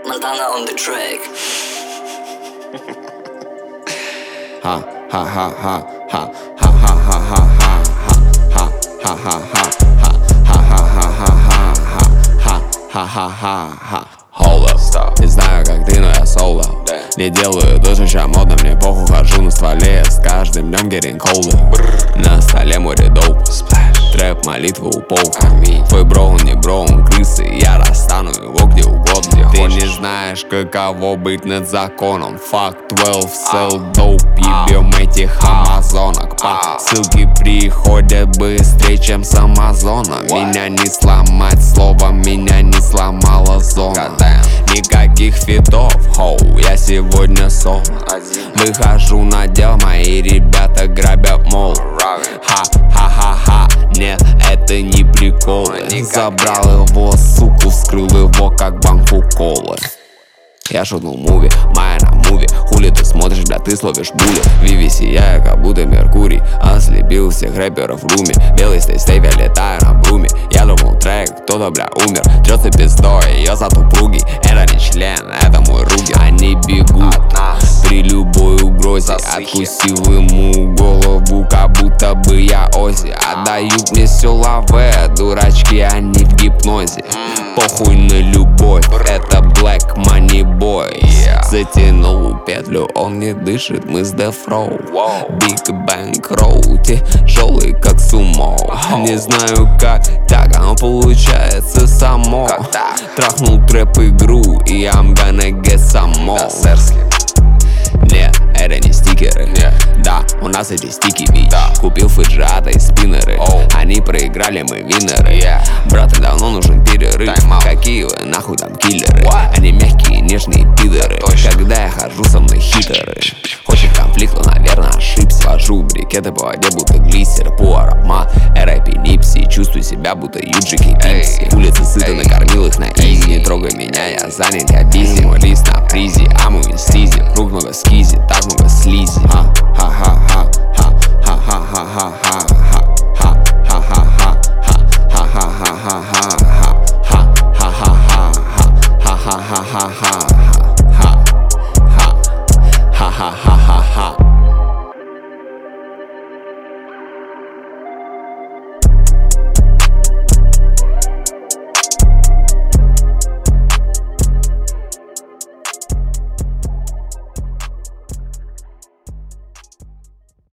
Montana on the track. Ha ha ha ha ha ha ha ha ha ha ha ha ha ha ha ха-ха-ха-ха. Hold up, не знаю, как ты, но я соло. Не делаю то, что ща модно, мне похуй, хожу на стволе. С каждым днем getting colder. На столе море доп. Трэп, молитва у полка. Твой бро, он не бро, он крысы. Я достану его где угодно. Ты не знаешь, каково быть над законом. Fuck 12, sell dope. Ебем этих амазонок. По ссылке приходят быстрее, чем с Амазона. Меня не сломать словом, меня не сломала зона. Никаких фитов, хоу, я сегодня соло. Выхожу на дел, мои ребята грабят мол. Ха-ха-ха-ха, нет, это не прикол. Забрал его, суку, вскрыл его, как банку колы. Я шутнул муви, моя на муви. Хули ты смотришь, бля, ты словишь були. Виви сияю, как будто Меркурий. Ослепил всех рэперов в руме. Белый стейстейв, я летаю на бруме. Я думал трек, кто-то, бля, умер. Трется пиздой, ее зад упругий. Это не член, это мой руки. Они бегут от нас при любой угрозе. Откусил ему голову, как будто бы я Ози. Отдают мне все лаве, дурачки, они в гипнозе. Похуй на любовь, это Black Money Boy. Затянул петлю, он не дышит, мы с Death Row. Big Bang Road, тяжелый как сумо. Не знаю как так, оно получается само. Трахнул трэп игру, и I'm gonna get some more. Нет, это не стикеры. Да, у нас эти стики бич. Купил фиджата и спиннеры. Они проиграли, мы виннеры. Брат, давно нужен перерыв. Какие вы нахуй там киллеры? Они мягкие, нежные пидоры. Когда я хожу, со мной хитеры. Хочет конфликт, но, наверное, ошибся. Вожу брикеты по воде, будто глиссер. По аромат, рэпи, нипси. Чувствую себя, будто Юджики Пипси. Улицы сыты, накормил их на изи. Не трогай меня, я занят, я бизи. Мой лист на призе, аму и стизи. Рук много скизи, так много слизи. Ха-ха-ха.